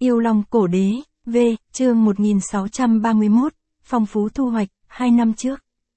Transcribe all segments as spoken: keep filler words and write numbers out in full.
Yêu Long Cổ Đế, V, chương một nghìn sáu trăm ba mươi mốt, phong phú thu hoạch, hai năm trước.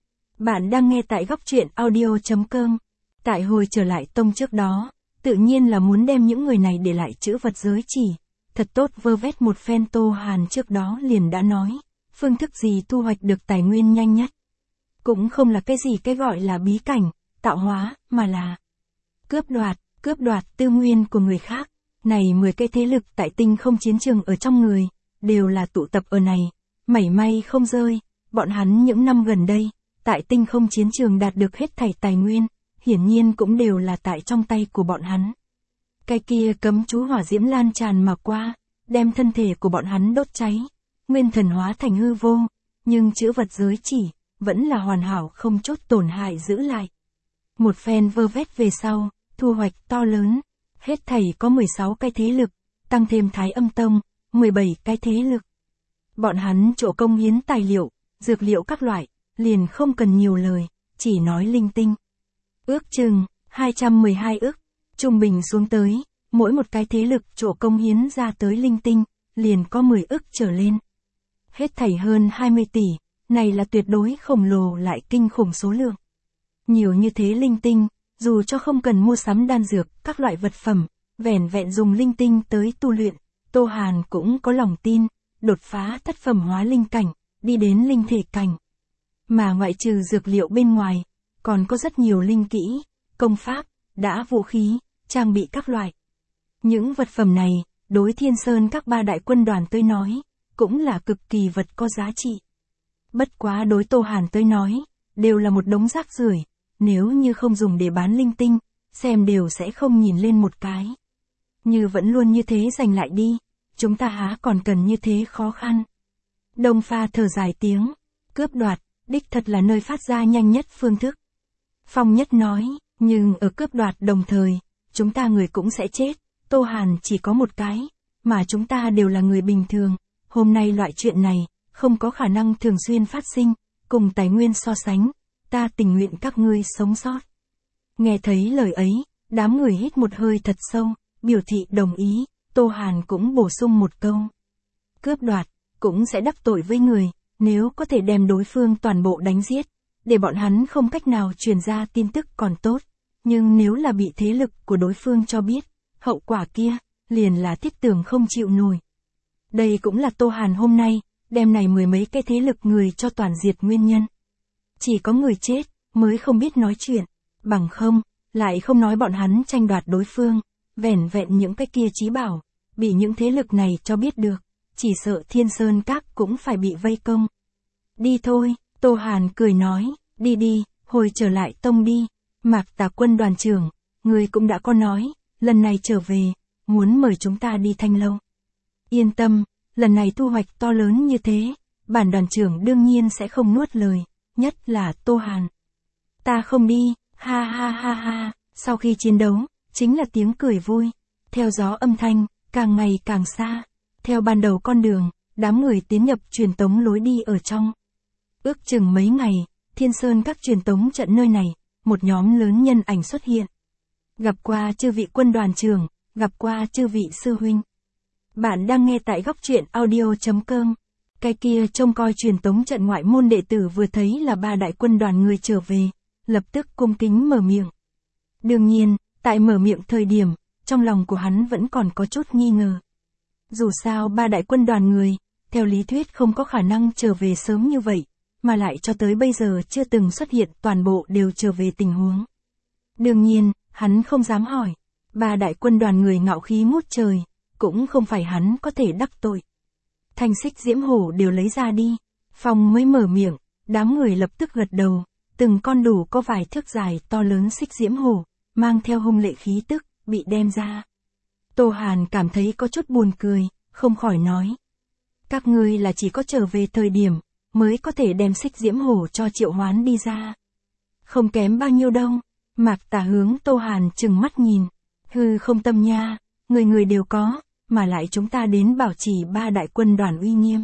Bạn đang nghe tại góc truyện audio.com. Tại hồi trở lại tông trước đó, tự nhiên là muốn đem những người này để lại chữ vật giới chỉ. Thật tốt vơ vét một phen. Tô Hàn trước đó liền đã nói, phương thức gì thu hoạch được tài nguyên nhanh nhất. Cũng không là cái gì cái gọi là bí cảnh, tạo hóa, mà là cướp đoạt, cướp đoạt tư nguyên của người khác. Này mười cái thế lực tại tinh không chiến trường ở trong người, đều là tụ tập ở này, mảy may không rơi. Bọn hắn những năm gần đây, tại tinh không chiến trường đạt được hết thảy tài nguyên, hiển nhiên cũng đều là tại trong tay của bọn hắn. Cái kia cấm chú hỏa diễm lan tràn mà qua, đem thân thể của bọn hắn đốt cháy, nguyên thần hóa thành hư vô, nhưng chữ vật giới chỉ, vẫn là hoàn hảo không chút tổn hại giữ lại. Một phen vơ vét về sau, thu hoạch to lớn, hết thảy có mười sáu cái thế lực, tăng thêm Thái Âm Tông, mười bảy cái thế lực. Bọn hắn chỗ công hiến tài liệu, dược liệu các loại, liền không cần nhiều lời, chỉ nói linh tinh. Ước chừng, hai trăm mười hai ức, trung bình xuống tới, mỗi một cái thế lực chỗ công hiến ra tới linh tinh, liền có mười ức trở lên. Hết thảy hơn hai mươi tỷ, này là tuyệt đối khổng lồ lại kinh khủng số lượng. Nhiều như thế linh tinh, dù cho không cần mua sắm đan dược, các loại vật phẩm, vẻn vẹn dùng linh tinh tới tu luyện, Tô Hàn cũng có lòng tin, đột phá thất phẩm hóa linh cảnh, đi đến linh thể cảnh. Mà ngoại trừ dược liệu bên ngoài, còn có rất nhiều linh kỹ, công pháp, đã vũ khí, trang bị các loại. Những vật phẩm này, đối Thiên Sơn các ba đại quân đoàn tới nói, cũng là cực kỳ vật có giá trị. Bất quá đối Tô Hàn tới nói, đều là một đống rác rưởi, nếu như không dùng để bán linh tinh, xem đều sẽ không nhìn lên một cái. Như vẫn luôn như thế giành lại đi, chúng ta há còn cần như thế khó khăn. Đông Pha thở dài tiếng, cướp đoạt, đích thật là nơi phát ra nhanh nhất phương thức. Phong Nhất nói, nhưng ở cướp đoạt đồng thời, chúng ta người cũng sẽ chết. Tô Hàn chỉ có một cái, mà chúng ta đều là người bình thường, hôm nay loại chuyện này, không có khả năng thường xuyên phát sinh, cùng tài nguyên so sánh, ta tình nguyện các ngươi sống sót. Nghe thấy lời ấy, đám người hít một hơi thật sâu, biểu thị đồng ý. Tô Hàn cũng bổ sung một câu. Cướp đoạt, cũng sẽ đắc tội với người, nếu có thể đem đối phương toàn bộ đánh giết, để bọn hắn không cách nào truyền ra tin tức còn tốt, nhưng nếu là bị thế lực của đối phương cho biết, hậu quả kia, liền là thiết tưởng không chịu nổi. Đây cũng là Tô Hàn hôm nay, đem này mười mấy cái thế lực người cho toàn diệt nguyên nhân. Chỉ có người chết, mới không biết nói chuyện, bằng không, lại không nói bọn hắn tranh đoạt đối phương, vẻn vẹn những cái kia chí bảo, bị những thế lực này cho biết được, chỉ sợ Thiên Sơn các cũng phải bị vây công. Đi thôi, Tô Hàn cười nói, đi đi, hồi trở lại tông đi. Mạc Tà quân đoàn trưởng, người cũng đã có nói, lần này trở về, muốn mời chúng ta đi Thanh Lâu. Yên tâm, lần này thu hoạch to lớn như thế, bản đoàn trưởng đương nhiên sẽ không nuốt lời, nhất là Tô Hàn. Ta không đi, ha ha ha ha, sau khi chiến đấu, chính là tiếng cười vui, theo gió âm thanh, càng ngày càng xa, theo ban đầu con đường, đám người tiến nhập truyền tống lối đi ở trong. Ước chừng mấy ngày, Thiên Sơn các truyền tống trận nơi này, một nhóm lớn nhân ảnh xuất hiện. Gặp qua chư vị quân đoàn trưởng, gặp qua chư vị sư huynh. Bạn đang nghe tại góc truyện audio.com. Cái kia trông coi truyền tống trận ngoại môn đệ tử vừa thấy là ba đại quân đoàn người trở về, lập tức cung kính mở miệng. Đương nhiên, tại mở miệng thời điểm, trong lòng của hắn vẫn còn có chút nghi ngờ. Dù sao ba đại quân đoàn người, theo lý thuyết không có khả năng trở về sớm như vậy, mà lại cho tới bây giờ chưa từng xuất hiện toàn bộ đều trở về tình huống. Đương nhiên, hắn không dám hỏi, ba đại quân đoàn người ngạo khí ngút trời, cũng không phải hắn có thể đắc tội. Thanh xích diễm hổ đều lấy ra đi, Phong mới mở miệng, đám người lập tức gật đầu, từng con đủ có vài thước dài to lớn xích diễm hổ, mang theo hung lệ khí tức, bị đem ra. Tô Hàn cảm thấy có chút buồn cười, không khỏi nói. Các ngươi là chỉ có trở về thời điểm, mới có thể đem xích diễm hổ cho triệu hoán đi ra. Không kém bao nhiêu đâu, Mạc Tà hướng Tô Hàn chừng mắt nhìn. Hư không tâm nha, người người đều có, mà lại chúng ta đến bảo trì ba đại quân đoàn uy nghiêm.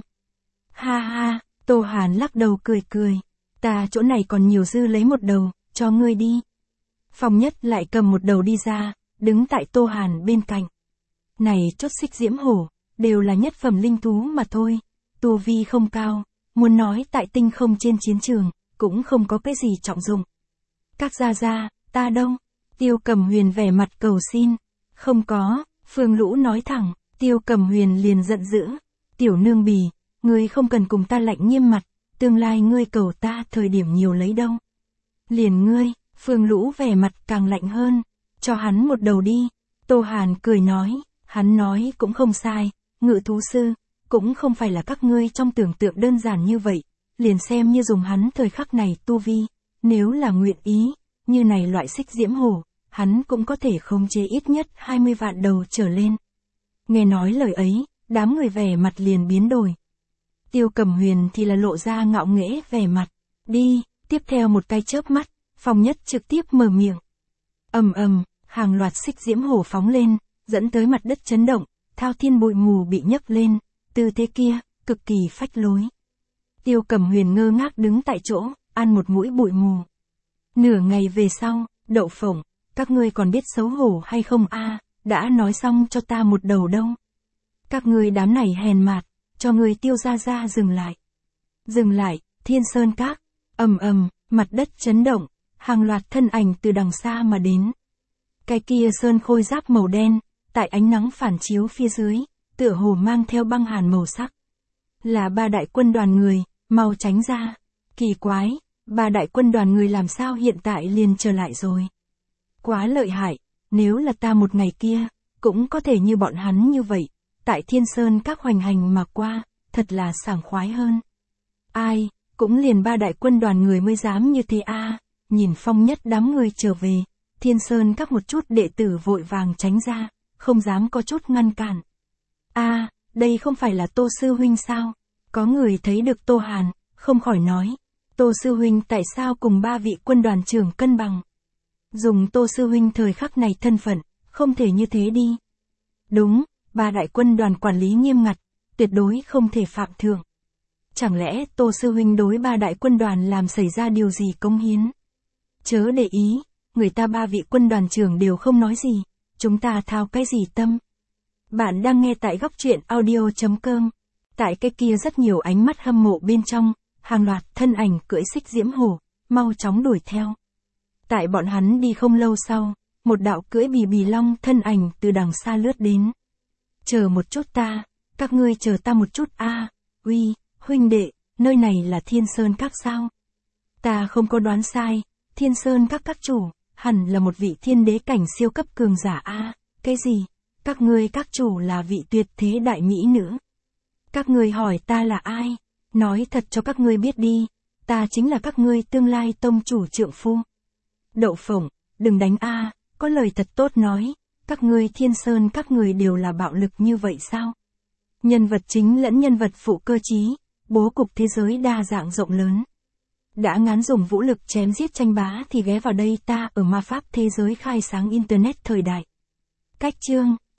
Ha ha, Tô Hàn lắc đầu cười cười, ta chỗ này còn nhiều dư lấy một đầu, cho ngươi đi. Phong Nhất lại cầm một đầu đi ra, đứng tại Tô Hàn bên cạnh. Này chốt xích diễm hổ, đều là nhất phẩm linh thú mà thôi. Tu vi không cao, muốn nói tại tinh không trên chiến trường, cũng không có cái gì trọng dụng. Các gia gia, ta đâu? Tiêu Cầm Huyền vẻ mặt cầu xin. Không có, Phương Lũ nói thẳng. Tiêu Cầm Huyền liền giận dữ. Tiểu nương bì, ngươi không cần cùng ta lạnh nghiêm mặt, tương lai ngươi cầu ta thời điểm nhiều lấy đâu. Liền ngươi, Phương Lũ vẻ mặt càng lạnh hơn. Cho hắn một đầu đi. Tô Hàn cười nói, hắn nói cũng không sai, ngự thú sư, cũng không phải là các ngươi trong tưởng tượng đơn giản như vậy, liền xem như dùng hắn thời khắc này tu vi, nếu là nguyện ý, như này loại xích diễm hổ, hắn cũng có thể khống chế ít nhất hai mươi vạn đầu trở lên. Nghe nói lời ấy, đám người vẻ mặt liền biến đổi. Tiêu Cầm Huyền thì là lộ ra ngạo nghễ vẻ mặt, đi, tiếp theo một cái chớp mắt, Phong Nhất trực tiếp mở miệng. Ầm ầm, hàng loạt xích diễm hổ phóng lên, dẫn tới mặt đất chấn động, thao thiên bụi mù bị nhấc lên, tư thế kia, cực kỳ phách lối. Tiêu Cầm Huyền ngơ ngác đứng tại chỗ, ăn một mũi bụi mù. Nửa ngày về sau, Đậu Phộng, các ngươi còn biết xấu hổ hay không a? Đã nói xong cho ta một đầu đâu. Các ngươi đám này hèn mạt, cho ngươi Tiêu gia gia dừng lại. Dừng lại, Thiên Sơn Các, ầm ầm, mặt đất chấn động, hàng loạt thân ảnh từ đằng xa mà đến. Cái kia sơn khôi giáp màu đen, tại ánh nắng phản chiếu phía dưới, tựa hồ mang theo băng hàn màu sắc. Là ba đại quân đoàn người, mau tránh ra. Kỳ quái, ba đại quân đoàn người làm sao hiện tại liền trở lại rồi. Quá lợi hại, nếu là ta một ngày kia, cũng có thể như bọn hắn như vậy, tại Thiên Sơn Các hoành hành mà qua, thật là sảng khoái hơn. Ai, cũng liền ba đại quân đoàn người mới dám như thế a. Nhìn Phong Nhất đám người trở về, Thiên Sơn Các một chút đệ tử vội vàng tránh ra, không dám có chút ngăn cản. A, đây không phải là Tô sư huynh sao? Có người thấy được Tô Hàn, không khỏi nói, Tô sư huynh tại sao cùng ba vị quân đoàn trưởng cân bằng? Dùng Tô sư huynh thời khắc này thân phận, không thể như thế đi. Đúng, ba đại quân đoàn quản lý nghiêm ngặt, tuyệt đối không thể phạm thượng. Chẳng lẽ Tô sư huynh đối ba đại quân đoàn làm xảy ra điều gì công hiến? Chớ để ý, người ta ba vị quân đoàn trưởng đều không nói gì, chúng ta thao cái gì tâm. Bạn đang nghe tại góc truyện audio chấm com. Tại cái kia rất nhiều ánh mắt hâm mộ bên trong, hàng loạt thân ảnh cưỡi xích diễm hổ, mau chóng đuổi theo. Tại bọn hắn đi không lâu sau, một đạo cưỡi bì bì long thân ảnh từ đằng xa lướt đến. Chờ một chút ta, các ngươi chờ ta một chút a. Uy, huynh đệ, nơi này là Thiên Sơn Các sao? Ta không có đoán sai, Thiên Sơn Các các chủ, hẳn là một vị thiên đế cảnh siêu cấp cường giả a. Cái gì? Các ngươi các chủ là vị tuyệt thế đại mỹ nữ. Các ngươi hỏi ta là ai? Nói thật cho các ngươi biết đi, ta chính là các ngươi tương lai tông chủ trượng phu. Đậu Phộng, đừng đánh a, có lời thật tốt nói, các ngươi Thiên Sơn các người đều là bạo lực như vậy sao? Nhân vật chính lẫn nhân vật phụ cơ trí, bố cục thế giới đa dạng rộng lớn. Đã ngán dùng vũ lực chém giết tranh bá thì ghé vào đây ta ở ma pháp thế giới khai sáng internet thời đại. Cách chương